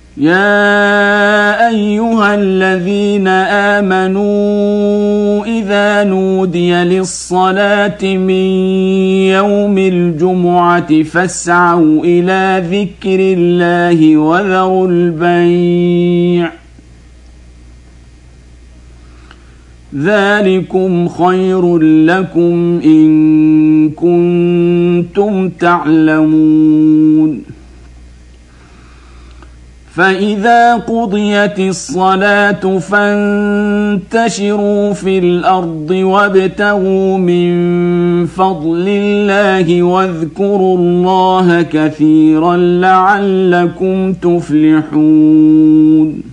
يا أيها الذين آمنوا إذا نودي للصلاة من يوم الجمعة فاسعوا إلى ذكر الله وذروا البيع ذلكم خير لكم إن كنتم تعلمون. فإذا قضيت الصلاة فانتشروا في الأرض وابتغوا من فضل الله واذكروا الله كثيرا لعلكم تفلحون.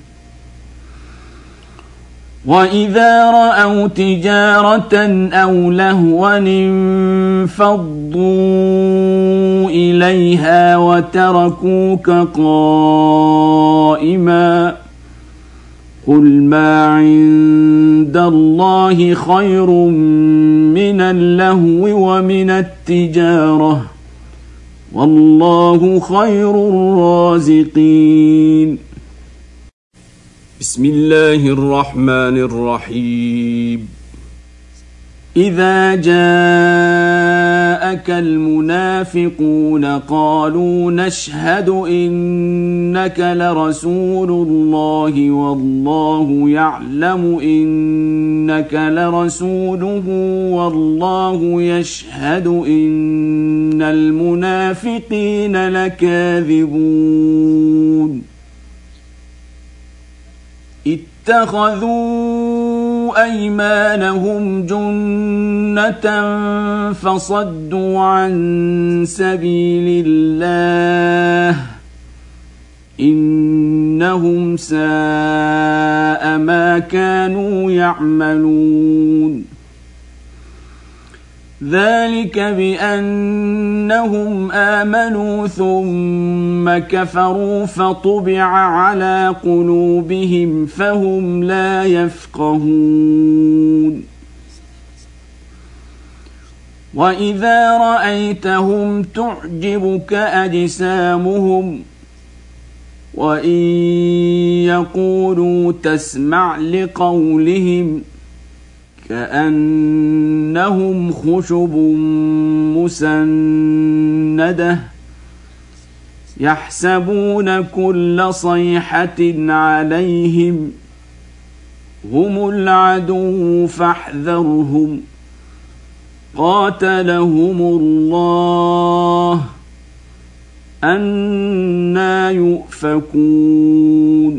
وإذا رأوا تجارة أو لهوا انفضوا إليها وتركوك قائما قل ما عند الله خير من اللهو ومن التجارة والله خير الرازقين. بسم الله الرحمن الرحيم. إذا جاءك المنافقون قالوا نشهد إنك لرسول الله والله يعلم إنك لرسوله والله يشهد إن المنافقين لكاذبون. اتخذوا أيمانهم جنة فصدوا عن سبيل الله إنهم ساء ما كانوا يعملون. ذلك بأنهم آمنوا ثم كفروا فطبع على قلوبهم فهم لا يفقهون. وإذا رأيتهم تعجبك أجسامهم وإن يقولوا تسمع لقولهم كأنهم خشب مسندة يحسبون كل صيحة عليهم هم العدو فاحذرهم قاتلهم الله أنى يؤفكون.